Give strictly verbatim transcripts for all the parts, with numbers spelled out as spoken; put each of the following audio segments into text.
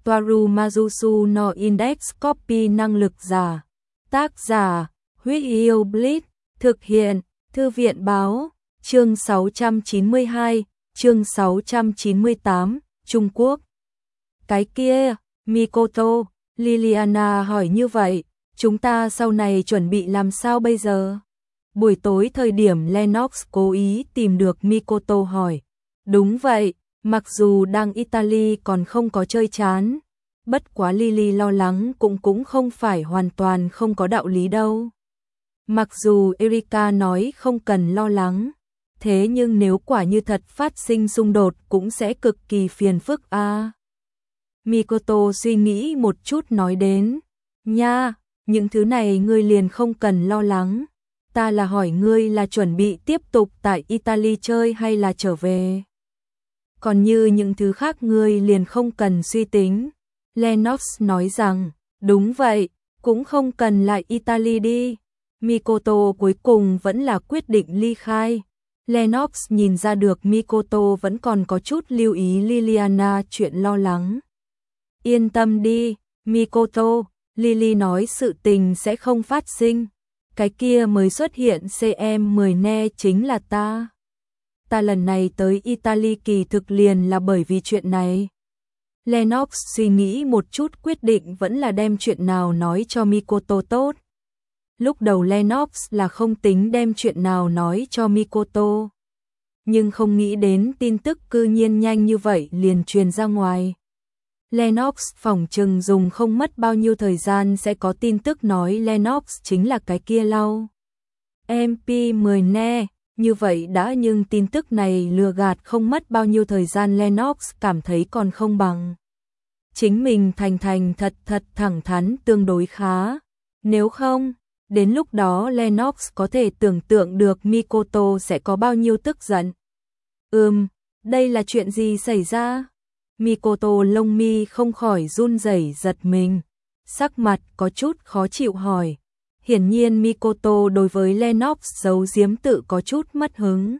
Toaru Majusu no Index Copy năng lực giả. Tác giả, Huyết Yêu Blitz, thực hiện, Thư viện báo, chương sáu trăm chín mươi hai, chương sáu trăm chín mươi tám, Trung Quốc. Cái kia, Mikoto, Liliana hỏi như vậy, chúng ta sau này chuẩn bị làm sao bây giờ? Buổi tối thời điểm Lennox cố ý tìm được Mikoto hỏi. Đúng vậy, mặc dù đang Italy còn không có chơi chán, bất quá Lily lo lắng cũng cũng không phải hoàn toàn không có đạo lý đâu. Mặc dù Erika nói không cần lo lắng, thế nhưng nếu quả như thật phát sinh xung đột cũng sẽ cực kỳ phiền phức a. À. Mikoto suy nghĩ một chút nói đến, nha, những thứ này ngươi liền không cần lo lắng. Ta là hỏi ngươi là chuẩn bị tiếp tục tại Italy chơi hay là trở về. Còn như những thứ khác ngươi liền không cần suy tính. Lennox nói rằng, đúng vậy, cũng không cần lại Italy đi. Mikoto cuối cùng vẫn là quyết định ly khai. Lennox nhìn ra được Mikoto vẫn còn có chút lưu ý Liliana chuyện lo lắng. Yên tâm đi, Mikoto, Lily nói sự tình sẽ không phát sinh. Cái kia mới xuất hiện xê em mười ne chính là ta. Ta lần này tới Italy kỳ thực liền là bởi vì chuyện này. Lennox suy nghĩ một chút quyết định vẫn là đem chuyện nào nói cho Mikoto tốt. Lúc đầu Lennox là không tính đem chuyện nào nói cho Mikoto. Nhưng không nghĩ đến tin tức cư nhiên nhanh như vậy liền truyền ra ngoài. Lennox phỏng chừng dùng không mất bao nhiêu thời gian sẽ có tin tức nói Lennox chính là cái kia lau. em pê mười ne, như vậy đã nhưng tin tức này lừa gạt không mất bao nhiêu thời gian Lennox cảm thấy còn không bằng. Chính mình thành thành thật thật thẳng thắn tương đối khá. Nếu không, đến lúc đó Lennox có thể tưởng tượng được Mikoto sẽ có bao nhiêu tức giận. Ừm, đây là chuyện gì xảy ra? Mikoto lông mi không khỏi run rẩy giật mình, sắc mặt có chút khó chịu hỏi. Hiển nhiên Mikoto đối với Lennox giấu giếm tự có chút mất hứng.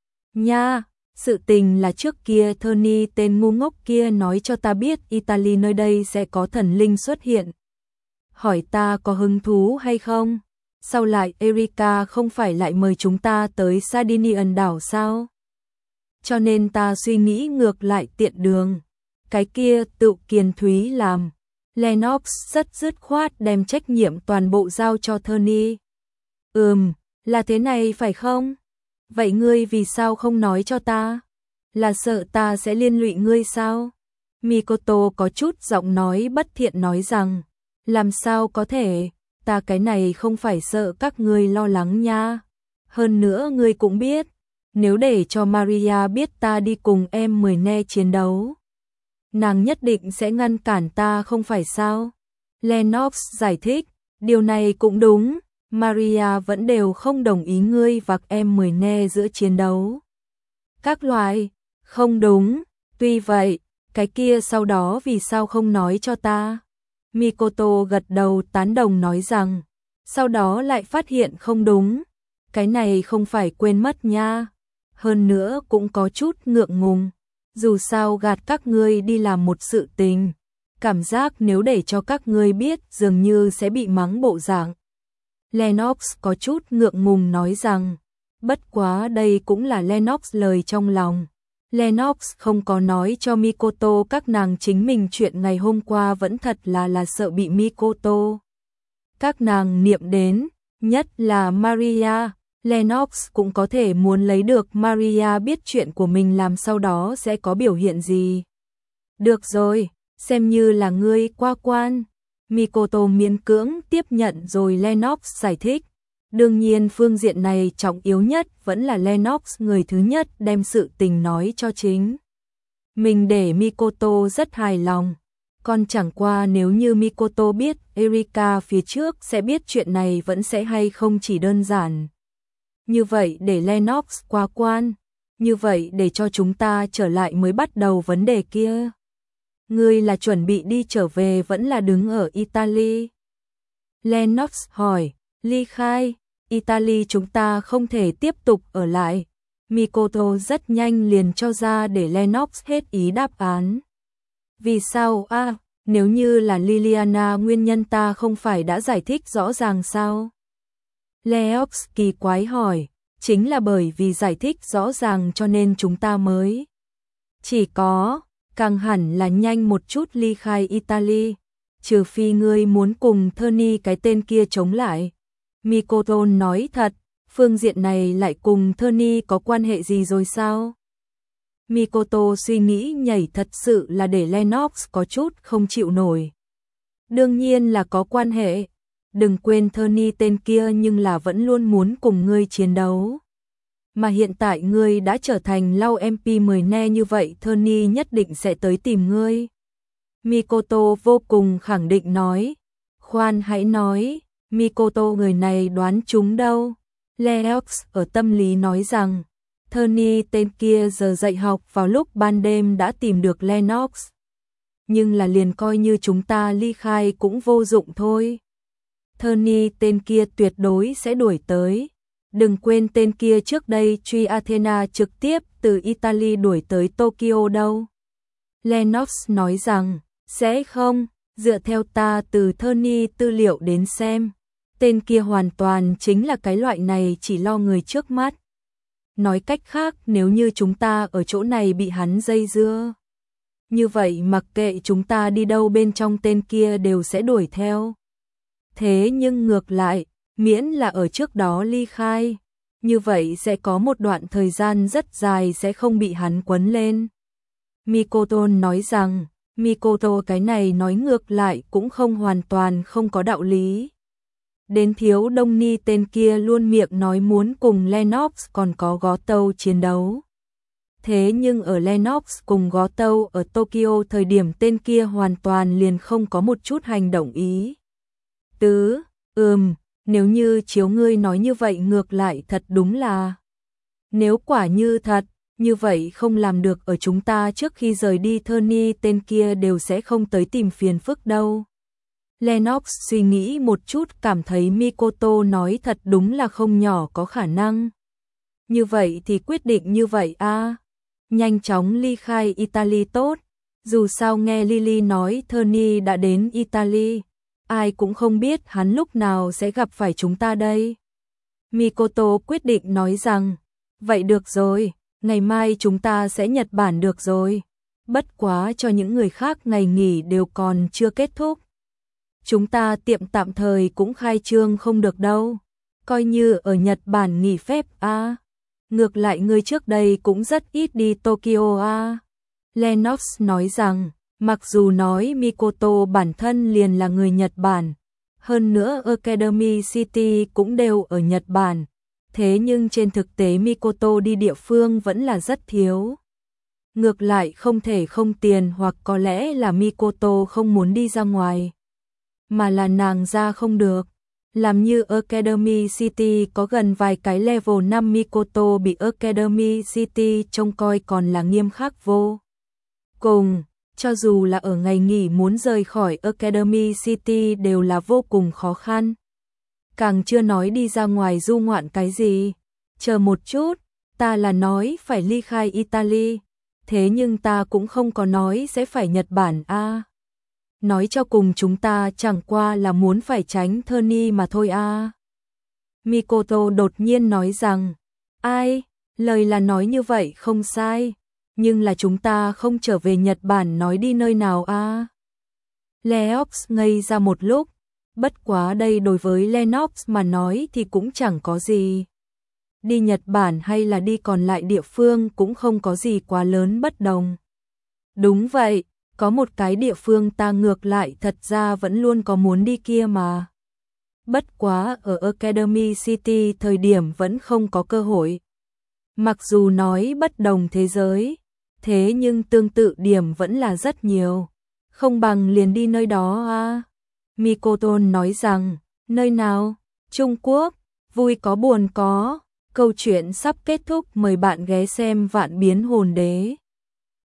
Nha, sự tình là trước kia Tony tên ngu ngốc kia nói cho ta biết Italy nơi đây sẽ có thần linh xuất hiện. Hỏi ta có hứng thú hay không? Sau lại Erika không phải lại mời chúng ta tới Sardinian đảo sao? Cho nên ta suy nghĩ ngược lại tiện đường. Cái kia tự Kiền Thúy làm. Lennox rất dứt khoát đem trách nhiệm toàn bộ giao cho Tony. Ừm, là thế này phải không? Vậy ngươi vì sao không nói cho ta? Là sợ ta sẽ liên lụy ngươi sao? Mikoto có chút giọng nói bất thiện nói rằng, làm sao có thể, ta cái này không phải sợ các ngươi lo lắng nha. Hơn nữa ngươi cũng biết, nếu để cho Maria biết ta đi cùng em mười ne chiến đấu, nàng nhất định sẽ ngăn cản ta không phải sao? Lennox giải thích, điều này cũng đúng, Maria vẫn đều không đồng ý ngươi và em mười ne giữa chiến đấu. Các loại, không đúng, tuy vậy, cái kia sau đó vì sao không nói cho ta? Mikoto gật đầu tán đồng nói rằng, sau đó lại phát hiện không đúng, cái này không phải quên mất nha, hơn nữa cũng có chút ngượng ngùng. Dù sao gạt các ngươi đi làm một sự tình, cảm giác nếu để cho các ngươi biết dường như sẽ bị mắng bộ dạng. Lennox có chút ngượng ngùng nói rằng, bất quá đây cũng là Lennox lời trong lòng. Lennox không có nói cho Mikoto các nàng chính mình chuyện ngày hôm qua vẫn thật là là sợ bị Mikoto các nàng niệm đến, nhất là Maria. Lennox cũng có thể muốn lấy được Maria biết chuyện của mình làm sau đó sẽ có biểu hiện gì. Được rồi, xem như là ngươi qua quan. Mikoto miễn cưỡng tiếp nhận rồi Lennox giải thích. Đương nhiên phương diện này trọng yếu nhất vẫn là Lennox người thứ nhất đem sự tình nói cho chính mình để Mikoto rất hài lòng. Còn chẳng qua nếu như Mikoto biết Erika phía trước sẽ biết chuyện này vẫn sẽ hay không chỉ đơn giản. Như vậy để Lennox qua quan, như vậy để cho chúng ta trở lại mới bắt đầu vấn đề kia. Ngươi là chuẩn bị đi trở về vẫn là đứng ở Italy? Lennox hỏi, ly khai, Italy chúng ta không thể tiếp tục ở lại. Mikoto rất nhanh liền cho ra để Lennox hết ý đáp án. Vì sao a? À, Nếu như là Liliana nguyên nhân ta không phải đã giải thích rõ ràng sao? Leox kỳ quái hỏi, chính là bởi vì giải thích rõ ràng cho nên chúng ta mới. Chỉ có, càng hẳn là nhanh một chút ly khai Italy, trừ phi ngươi muốn cùng Tony cái tên kia chống lại. Mikoto nói thật, phương diện này lại cùng Tony có quan hệ gì rồi sao? Mikoto suy nghĩ nhảy thật sự là để Lennox có chút không chịu nổi. Đương nhiên là có quan hệ, đừng quên Tony tên kia nhưng là vẫn luôn muốn cùng ngươi chiến đấu. Mà hiện tại ngươi đã trở thành lau em pê mười ne như vậy, Tony nhất định sẽ tới tìm ngươi. Mikoto vô cùng khẳng định nói. Khoan hãy nói, Mikoto người này đoán chúng đâu. Leox ở tâm lý nói rằng, Tony tên kia giờ dạy học vào lúc ban đêm đã tìm được Lennox. Nhưng là liền coi như chúng ta ly khai cũng vô dụng thôi. Tony tên kia tuyệt đối sẽ đuổi tới. Đừng quên tên kia trước đây truy Athena trực tiếp từ Italy đuổi tới Tokyo đâu. Lennox nói rằng, sẽ không, dựa theo ta từ Tony tư liệu đến xem. Tên kia hoàn toàn chính là cái loại này chỉ lo người trước mắt. Nói cách khác, nếu như chúng ta ở chỗ này bị hắn dây dưa, như vậy mặc kệ chúng ta đi đâu bên trong tên kia đều sẽ đuổi theo. Thế nhưng ngược lại, miễn là ở trước đó ly khai, như vậy sẽ có một đoạn thời gian rất dài sẽ không bị hắn quấn lên. Mikoto nói rằng, Mikoto cái này nói ngược lại cũng không hoàn toàn không có đạo lý. Đến thiếu đông ni tên kia luôn miệng nói muốn cùng Lennox còn có gó tâu chiến đấu. Thế nhưng ở Lennox cùng gó tâu ở Tokyo thời điểm tên kia hoàn toàn liền không có một chút hành động ý. Tứ, ừm, nếu như chiếu ngươi nói như vậy ngược lại thật đúng là. Nếu quả như thật, như vậy không làm được ở chúng ta trước khi rời đi Tony tên kia đều sẽ không tới tìm phiền phức đâu. Lennox suy nghĩ một chút cảm thấy Mikoto nói thật đúng là không nhỏ có khả năng. Như vậy thì quyết định như vậy a à. Nhanh chóng ly khai Italy tốt. Dù sao nghe Lily nói Tony đã đến Italy, ai cũng không biết hắn lúc nào sẽ gặp phải chúng ta đây. Mikoto quyết định nói rằng, vậy được rồi, ngày mai chúng ta sẽ Nhật Bản được rồi. Bất quá cho những người khác ngày nghỉ đều còn chưa kết thúc. Chúng ta tiệm tạm thời cũng khai trương không được đâu. Coi như ở Nhật Bản nghỉ phép a à. Ngược lại người trước đây cũng rất ít đi Tokyo a à. Lennox nói rằng, mặc dù nói Mikoto bản thân liền là người Nhật Bản, hơn nữa Academy City cũng đều ở Nhật Bản, thế nhưng trên thực tế Mikoto đi địa phương vẫn là rất thiếu. Ngược lại không thể không tiền, hoặc có lẽ là Mikoto không muốn đi ra ngoài, mà là nàng ra không được. Làm như Academy City có gần vài cái level năm, Mikoto bị Academy City trông coi còn là nghiêm khắc vô cùng. Cho dù là ở ngày nghỉ muốn rời khỏi Academy City đều là vô cùng khó khăn. Càng chưa nói đi ra ngoài du ngoạn cái gì. Chờ một chút, ta là nói phải ly khai Italy, thế nhưng ta cũng không có nói sẽ phải Nhật Bản a. À. Nói cho cùng chúng ta chẳng qua là muốn phải tránh Tony mà thôi a. À. Mikoto đột nhiên nói rằng, ai, lời là nói như vậy không sai, nhưng là chúng ta không trở về Nhật Bản nói đi nơi nào a. À. Leox ngây ra một lúc, bất quá đây đối với Lennox mà nói thì cũng chẳng có gì. Đi Nhật Bản hay là đi còn lại địa phương cũng không có gì quá lớn bất đồng. Đúng vậy, có một cái địa phương ta ngược lại thật ra vẫn luôn có muốn đi kia mà. Bất quá ở Academy City thời điểm vẫn không có cơ hội. Mặc dù nói bất đồng thế giới, thế nhưng tương tự điểm vẫn là rất nhiều. Không bằng liền đi nơi đó à. Mikoto nói rằng, nơi nào? Trung Quốc, vui có buồn có. Câu chuyện sắp kết thúc, mời bạn ghé xem Vạn Biến Hồn Đế.